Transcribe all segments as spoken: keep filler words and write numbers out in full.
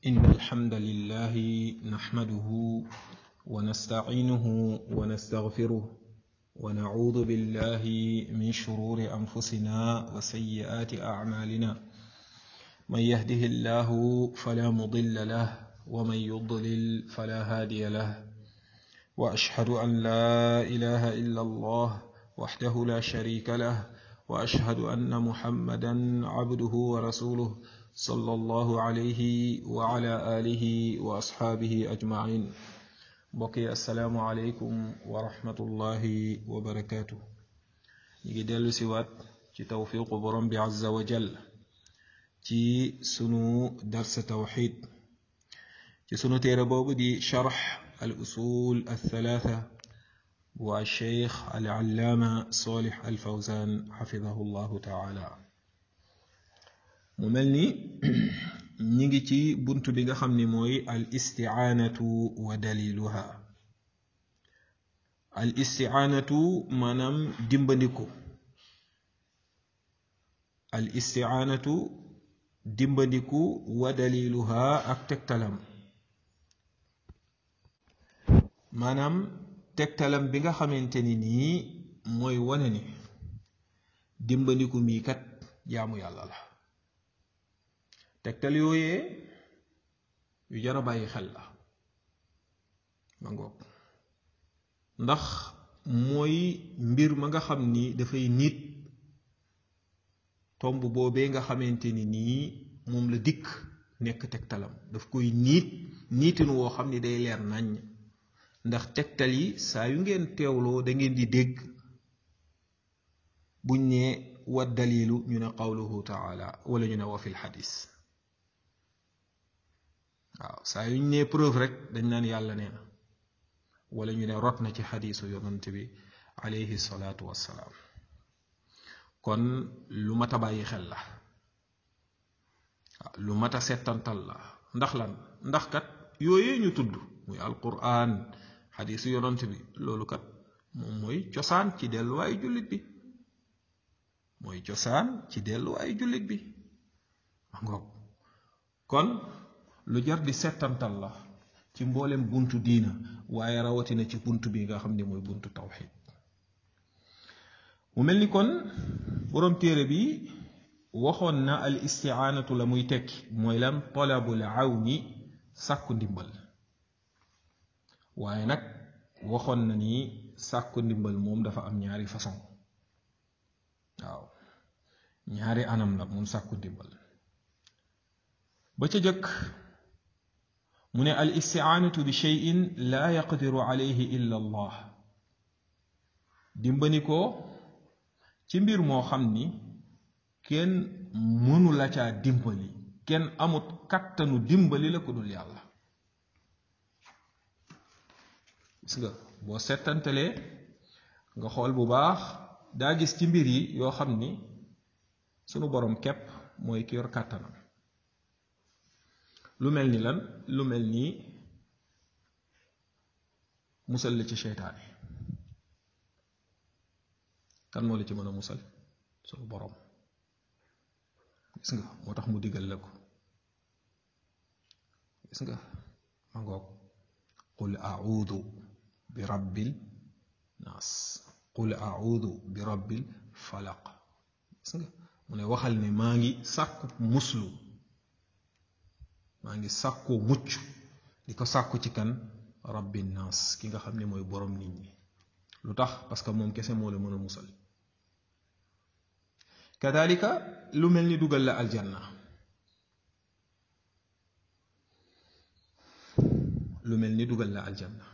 إن الحمد لله نحمده ونستعينه ونستغفره ونعوذ بالله من شرور أنفسنا وسيئات أعمالنا من يهده الله فلا مضل له ومن يضلل فلا هادي له وأشهد أن لا إله إلا الله وحده لا شريك له وأشهد أن محمدا عبده ورسوله صلى الله عليه وعلى آله وأصحابه أجمعين. بقي السلام عليكم ورحمة الله وبركاته. يجدل سوات ci tawfiqu borom bi azza wa jall ci sunu dars tawhid ci sunu téere boobu di sharh al usul al thalatha wa cheikh al allaama salih al fawzan xafidahu llahu taala. mu mel ni ñi ngi ci bunt bi nga xam ni mooy al isti'aanatu wa daliluha. al isti'aanatu maanaam dimbandiku al isti'aanatu dimbandiku wa daliluha ak tegtalam maanaam tegtalam bi nga xamante ni nii mooy wane ni dimbandiku mii kat jaamu yàlla la. tegtal yooyee yu jar a bàyyi xel la ma ngoog ndax mooy mbir ma nga xam ni dafay nit tomb boobee nga xamante ni nii moom la dikk nekk tegtalam daf koy niit niitin woo xam ni day leer nañ ndax tegtal yi saa yu ngeen teewloo da ngeen di dégg buñ ne wa dalilu ñu ne qawluhu taala wala ñu ne wa fil xadis. waaw saa yuñ ne preuve rek dañ naan yàlla nee na wala ñu ne rot na ci xadiisu yonant bi alayhi salaatu wassalaam. kon lu mat a bàyyi xel la lu mat a settantal la ndax lan ndax kat yooyee ñu tudd muy alquran xadiisu yonant bi loolu kat moom mooy cosaan ci delluwaayu jullit bi mooy cosaan ci delluwaayu jullit bi ngoog kon lu jar di settantal la ci mboolem buntu diina waaye rawatina ci buntu bi nga xam ne mooy buntu tawxid. mu mel ni kon boroom téere bi waxoon na al isti'aanatu la muy tekki mooy lan talabul awni sàkku ndimbal waaye nag waxoon na ni sàkku ndimbal moom dafa am ñaari façon waaw ñaari anam la moom sàkku ndimbal. ba ca jëkk mu ne al isti'aanatu bi shay'in laa yaqdiru alayhi illa allah dimbani ko ci mbir moo xam ni kenn mënu la caa dimbali kenn amut kattanu dimbali la ko dul yàlla. gis nga boo settantalee nga xool bu baax daa gis ci mbir yi yoo xam ni sunu borom képp mooy ki yor kàttanam. lu mel ni lan lu mel ni musal la ci seytaane kan moo la ci mën a musal sunu borom. gis nga moo tax mu digal la ko. gis nga ma ngoog qul a'udhu bi rabbil naas qul a'udhu bi rabbil falaq. gis nga mu ne waxal ne maa ngi sàkku muslu maa ngi sàkkoo mucc di ko sàkku ci kan rabbi naas ki nga xam ne mooy borom nit ñi. lu tax parce que moom kese moo la mën a musal. kadalika lu mel ni dugal la aljanna lu mel ni dugal la aljanna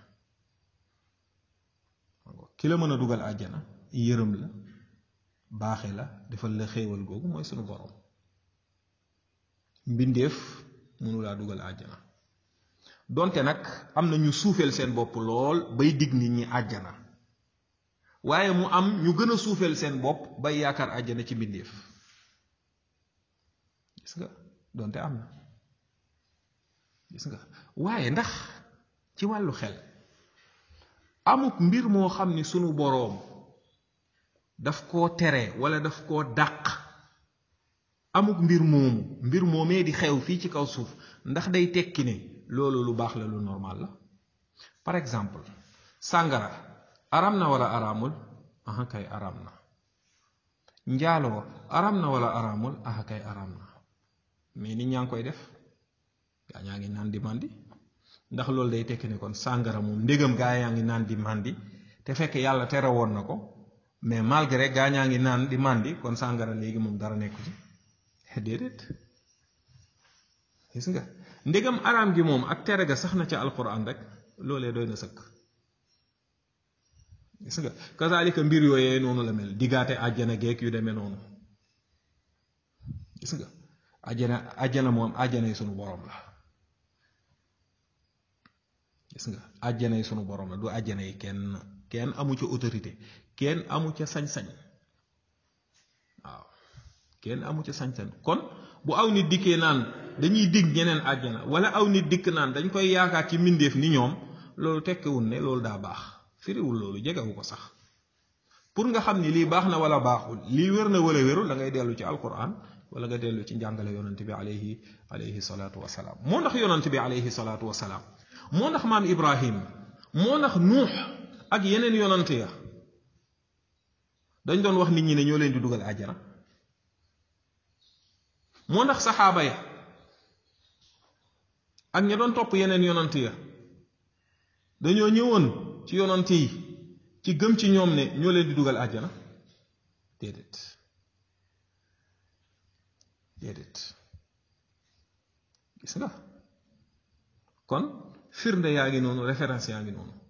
ki la mën a dugal aljanna yërëm la baaxe la defal la xéewal googu mooy sunu borom. mbindeef mënulaa dugal àjjana donte nag am na ñu suufeel seen bopp lool bay dig nit ñi àjjana waaye mu am ñu gën a suufeel seen bopp bay yaakaar àjjana ci mbindeef. gis nga donte am na gis nga waaye ndax ci wàllu xel amuk mbir moo xam ni sunu boroom daf koo tere wala daf koo dàq amuk mbir moomu mbir moomee di xew fii ci kaw suuf ndax day tekki ne loolu lu baax la lu normal la. par exemple sàngara aram na wala araamul aha kay araam na. njaaloo araam na wala araamul aha kay araam na mais nit ñaa ngi koy def gaa ñaa ngi naan di màndi ndax loolu day tekki ne kon sàngara moom ndégam gaa yaa ngi naan di màndi te fekk yàlla tere woon na ko mais malgré gaa ñaa ngi naan di màndi kon sàngara léegi moom dara nekku ci déedéet. gis nga ndégam araam gi moom ak tere ga sax na ca alquran rek loolee doy na sëkk. gis nga kazalika mbir yooyee noonu la mel diggaate àjjana geek yu demee noonu. gis nga àjjana àjjana moom àjjanay sunu borom la. gis nga àjjanay sunu borom la du àjjanay kenn kenn amu ca autorité kenn amu ca sañ-sañ waaw kenn amu ca sañ-sañ kon bu aw nit dikkee naan dañuy dig ñeneen àjjana wala aw nit dikk naan dañ koy yaakaar ci mbindeef ni ñoom loolu tekkiwul ne loolu daa baax firiwul loolu jegewu ko sax. pour nga xam ni lii baax na wala baaxul lii wér na wala wérul da ngay dellu ci alquran wala nga dellu ci njàngale yonante bi alayhi alayhi salaatu wasalaam. moo ndax yonante bi alayhi salaatu wasalaam moo ndax maam Ibrahim moo ndax nuux ak yeneen yonante ya dañ doon wax nit ñi ne ñoo leen di dugal àjjana. moo ndax saxaaba ya ak ña doon topp yeneen yonante ya dañoo ñëwoon ci yonante yi ci gëm ci ñoom ne ñoo leen di dugal àjjana déedéet déedéet. gis nga kon firnde yaa ngi noonu référence yaa ngi noonu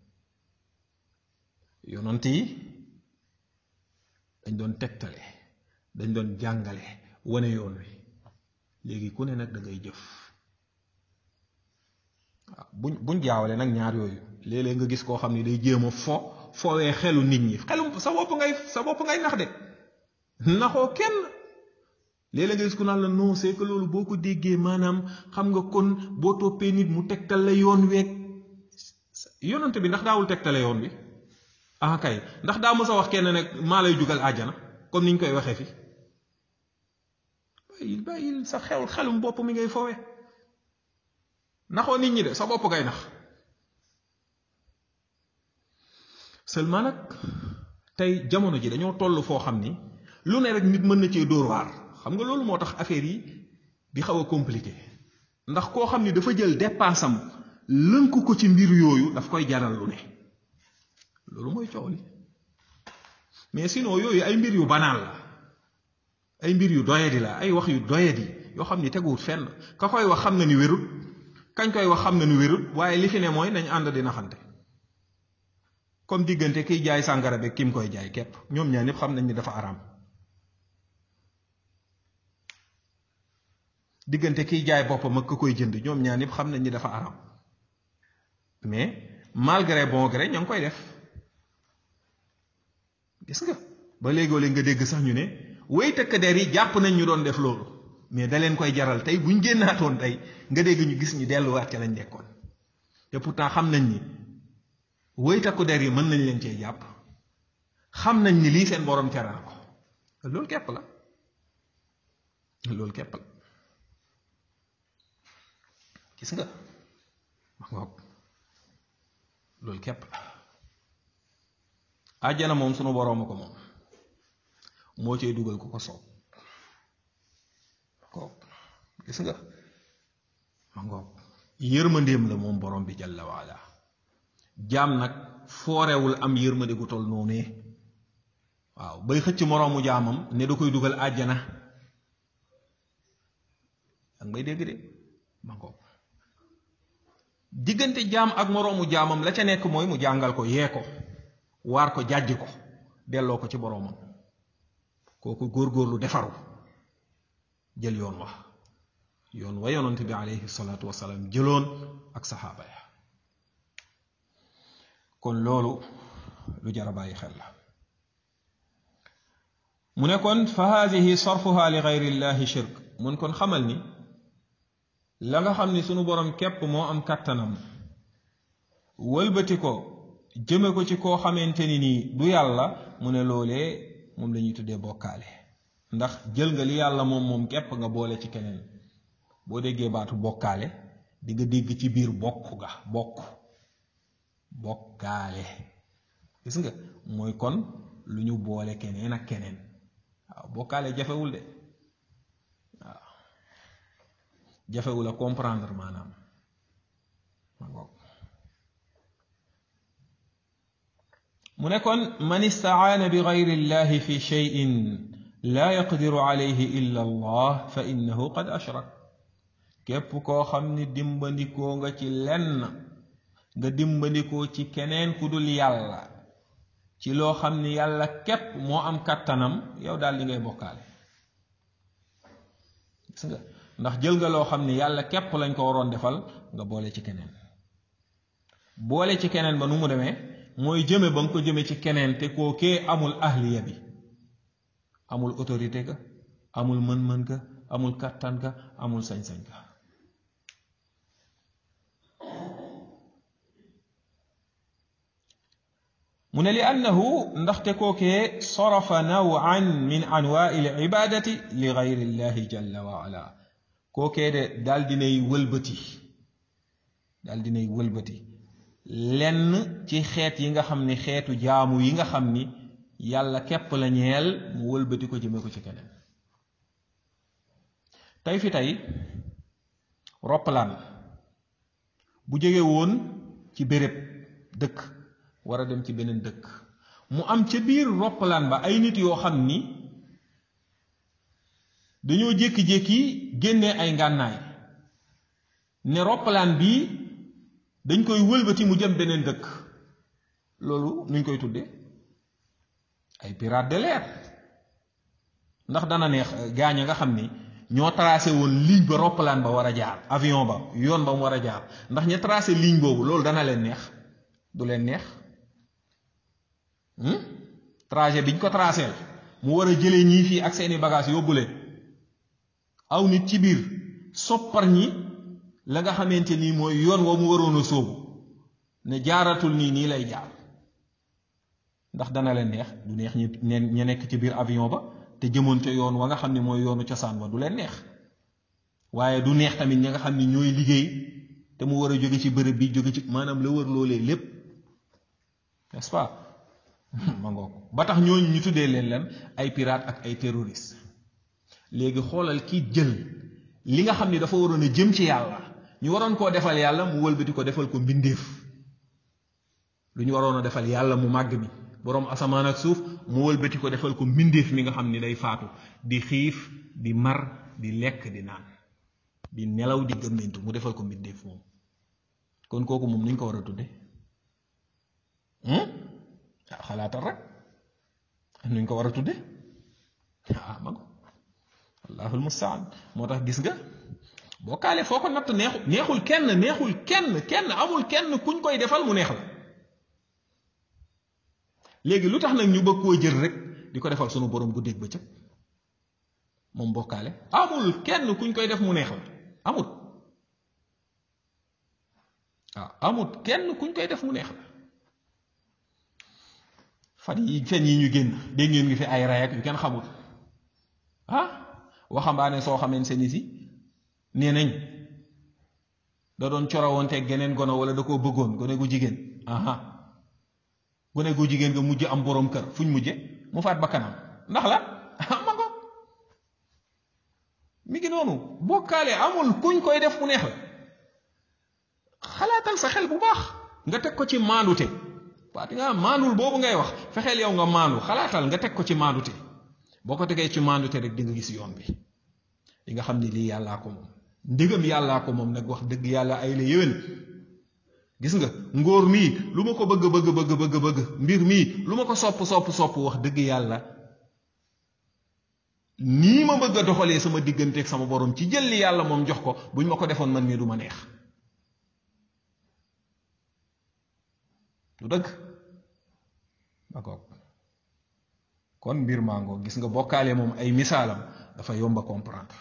yonante yi dañ doon tegtale dañ doon jàngale wane yoon wi léegi ku ne nag da ngay jëf. waaw buñ buñ jaawale nag ñaar yooyu léeg-léeg nga gis koo xam ne day jéem a fo foowee xelu nit ñi xelu sa bopp ngay sa bopp ngay nax de naxoo kenn. léeg-léeg nga gis ku naan la non c'est que loolu boo ko déggee maanaam xam nga kon boo toppee nit mu tegtal la yoon weeg yonante bi ndax daawul tegtale yoon wi ah kay ndax daa mës a wax kenn nag maa lay jugal àjjana comme niñ koy waxee fi bàyyil bàyyil sa xew xelum bopp mi ngay foowee naxoo nit ñi de sa bopp ngay nax. seulement nag tey jamono ji dañoo toll foo xam ni lu ne rek nit mën na cee dóor waar. xam nga loolu moo tax affaire yi di xaw a compliqué ndax koo xam ni dafa jël dépensam lënk ko ci mbir yooyu daf koy jaral lu ne loolu mooy coow li mais sinon yooyu ay mbir yu banal la ay mbir yu doyadi la ay wax yu doyadi yoo xam ni teguwut fenn ka koy wax xam na ni wérut kañ koy wax xam na ni wérut waaye li fi ne mooy nañ ànd di naxante comme diggante kiy jaay sàngara beeg ki mu koy jaay képp ñoom ñaar ñëpp xam nañ ni dafa araam. diggante kiy jaay boppam ak ka koy jënd ñoom ñaar ñëpp xam nañ ni dafa araam mais malgré bon gré ña ngi koy def. gis nga ba léegoo-léeg nga dégg sax ñu ne way tëkk der yi jàpp nañ ñu doon def loolu mais da leen koy jaral tey buñ génnaatoon tey nga dégg ñu gis ñu delluwaat ca lañ nekkoon te pourtant xam nañ ni way takku der yi mën nañ leen cee jàpp xam nañ ni lii seen borom tere na ko loolu képp la loolu képp la. gis nga ma ngoog loolu képp la. àjjana moom sunu borooma ko moom moo cay dugal ku ko soob ko gis nga ma ngoog yërmandeem la moom borom bi jalla waala jaam nag foorewul am yërmande gu toll noonee waaw bay xëcc moroomu jaamam ne da koy dugal àjjana danga may dégg de ma ngoog diggante jaam ak moroomu jaamam la ca nekk mooy mu jàngal ko yee ko waar ko jàjj ko delloo ko ci boroomam kooku góorgóorlu defaru jël yoon wax yoon wa yonent bi alayhi salaatu wasalaam jëloon ak saxaaba ya kon loolu lu jar a bàyyi xel la mu ne kon fa haadihi sarfuha li gayrillahi shirk mun kon xamal ni la nga xam ni sunu borom képp moo am kàttanam wëlbati ko jëme ko ci koo xamante ni nii du yàlla mu ne loolee moom la ñuy tuddee bokkaale ndax jël nga li yàlla moom moom képp nga boole ci keneen. boo déggee baatu bokkaale di nga dégg ci biir bokk ga bokk bokkaale gis nga mooy kon lu ñu boole keneen ak keneen waaw bokkaale jafewul de waaw jafewul a comprendre maanaam ma ngoog mu ne kon man istaana bi gayri llahi fi cheyin laa yaqdiru alayhi illa allah fa innahu qad ashrak képp koo xam ni dimbandikoo nga ci lenn nga dimbandikoo ci keneen ku dul yàlla ci loo xam ni yàlla képp moo am kàttanam yow daal li ngay bokkaale gis nga ndax jël nga loo xam ni yàlla képp lañ ko waroon defal nga boole ci keneen boole ci keneen ba nu mu demee mooy jëme ba nga ko jëme ci keneen te kookee amul ahliya bi amul autorité ga amul mën-mën ga amul kàttan ga amul sañ-sañ ga mu ne li annahu ndaxte kookee sarafa nawan min anwaai l ibadati li gayri llahi jalla wa ala kookee de daal dinay wëlbati daal dinay wëlbati lenn ci xeet yi nga xam ni xeetu jaamu yi nga xam ni yàlla képp la ñeel mu wëlbati ko jëme ko ci keneen tey fi tey roppalaan bu jóge woon ci béréb dëkk war a dem ci beneen dëkk mu am ca biir roppalaan ba ay nit yoo xam ni dañoo jékki-jékki génne ay ngànnaay ne roppalaan bii dañ koy wëlbati mu jëm beneen dëkk loolu nuñ koy tudde ay pirate de l'air ndax dana neex gaañ a nga xam ni ñoo tracé woon ligne ba roppalaan ba war a jaar avion ba yoon ba mu war a jaar ndax ña tracé ligne boobu loolu dana leen neex du leen neex trajet biñ ko tracé mu war a jëlee ñii fii ak seeni bagage yóbbu leen aw nit ci biir soppar ñi la nga xamante ni mooy yoon wa mu waroon a sóobu ne jaaratul nii nii lay jaar ndax dana leen neex du neex ñi ña nekk ci biir avion ba te jëmoon ca yoon wa nga xam ne mooy yoonu cosaan wa du leen neex waaye du neex tamit ña nga xam ne ñooy liggéey te mu war a jóge ci bërëb bi jóge ci maanaam la wër loolee lépp n'est-ce pas ma ngoog ba tax ñooñu ñu tuddee leen leen ay pirate ak ay terroriste léegi xoolal kii jël li nga xam ni dafa waroon a jëm ci yàlla ñu waroon koo defal yàlla mu wëlbati ko defal ko mbindeef lu ñu waroon a defal yàlla mu màgg mi boroom asamaan ak suuf mu wëlbati ko defal ko mbindeef mi nga xam ni day faatu di xiif di mar di lekk di naan di nelaw di gëmmentu mu defal ko mbindeef moom kon kooku moom ni ñu ko war a tudde waaw xalaatal rek nuñ ko war a tudde ah ma ko allahul mustaan moo tax gis nga bokkaale foo ko natt neexul neexul kenn neexul kenn kenn amul kenn kuñ koy defal mu neex la léegi lu tax nag ñu bëgg koo jël rek di ko defal sunu borom guddeeg bëccëg moom bokkaale amul kenn kuñ koy def mu neex la amut waaw amut kenn kuñ koy def mu neex la fan yi fen yi ñu génn dégg ngeen ngi fi ay ray ak yu kenn xamul ah waxambaane soo xameen seen i si nee nañ da doon corowanteeg geneen gono wala da koo bëggoon gone gu jigéen aha gone gu jigéen nga mujj am borom kër fuñ mujje mu faat bakkanam ndax la ma ko mi ngi noonu bokkaale amul kuñ koy def mu neex la xalaatal sa xel bu baax nga teg ko ci maandute waati nga maandul boobu ngay wax fexeel yow nga maandu xalaatal nga teg ko ci maandute boo ko tegee ci maandute rek di nga gis yoon bi di nga xam ni lii yàllaa ko moom ndigam yàllaa ko moom nag wax dëgg yàlla ay la yéwén gis nga ngóor mii lu ma ko bëgg bëgg bëgg bëgg bëgg mbir mii lu ma ko sopp sopp sopp wax dëgg yàlla nii ma bëgg a doxalee sama digganteeg sama borom ci jël li yàlla moom jox ko buñ ma ko defoon man mii du ma neex du dëgg ba koog kon mbir màngoo gis nga bokkaale moom ay misaalam dafa yomba comprendre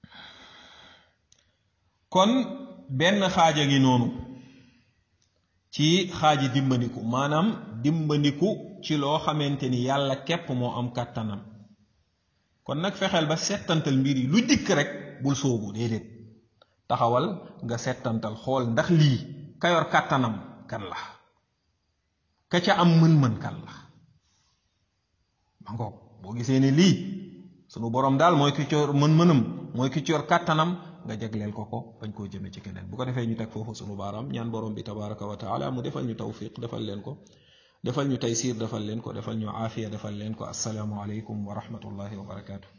kon benn xaaja gi noonu ci xaaji dimbandiku maanaam dimbandiku ci loo xamante ni yàlla képp moo am kàttanam kon nag fexeel ba settantal mbir yi lu dikk rek bul soobu déedéet taxawal nga settantal xool ndax lii ka yor kàttanam kan la ka ca am mën-mën kan la ma ngoog boo gisee ne lii sunu borom daal mooy ki coor mën-mënam mooy ki coor kàttanam nga jagleel ko ko bañ koo jëme ci keneen bu ko defee ñu teg foofu sunu baaraam ñaan borom bi tabaraka wa taala mu defal ñu tawfiq defal leen ko defal ñu taysir defal leen ko defal ñu aafiya defal leen ko assalaamu aleykum wa rahmatullahi wa barakaatu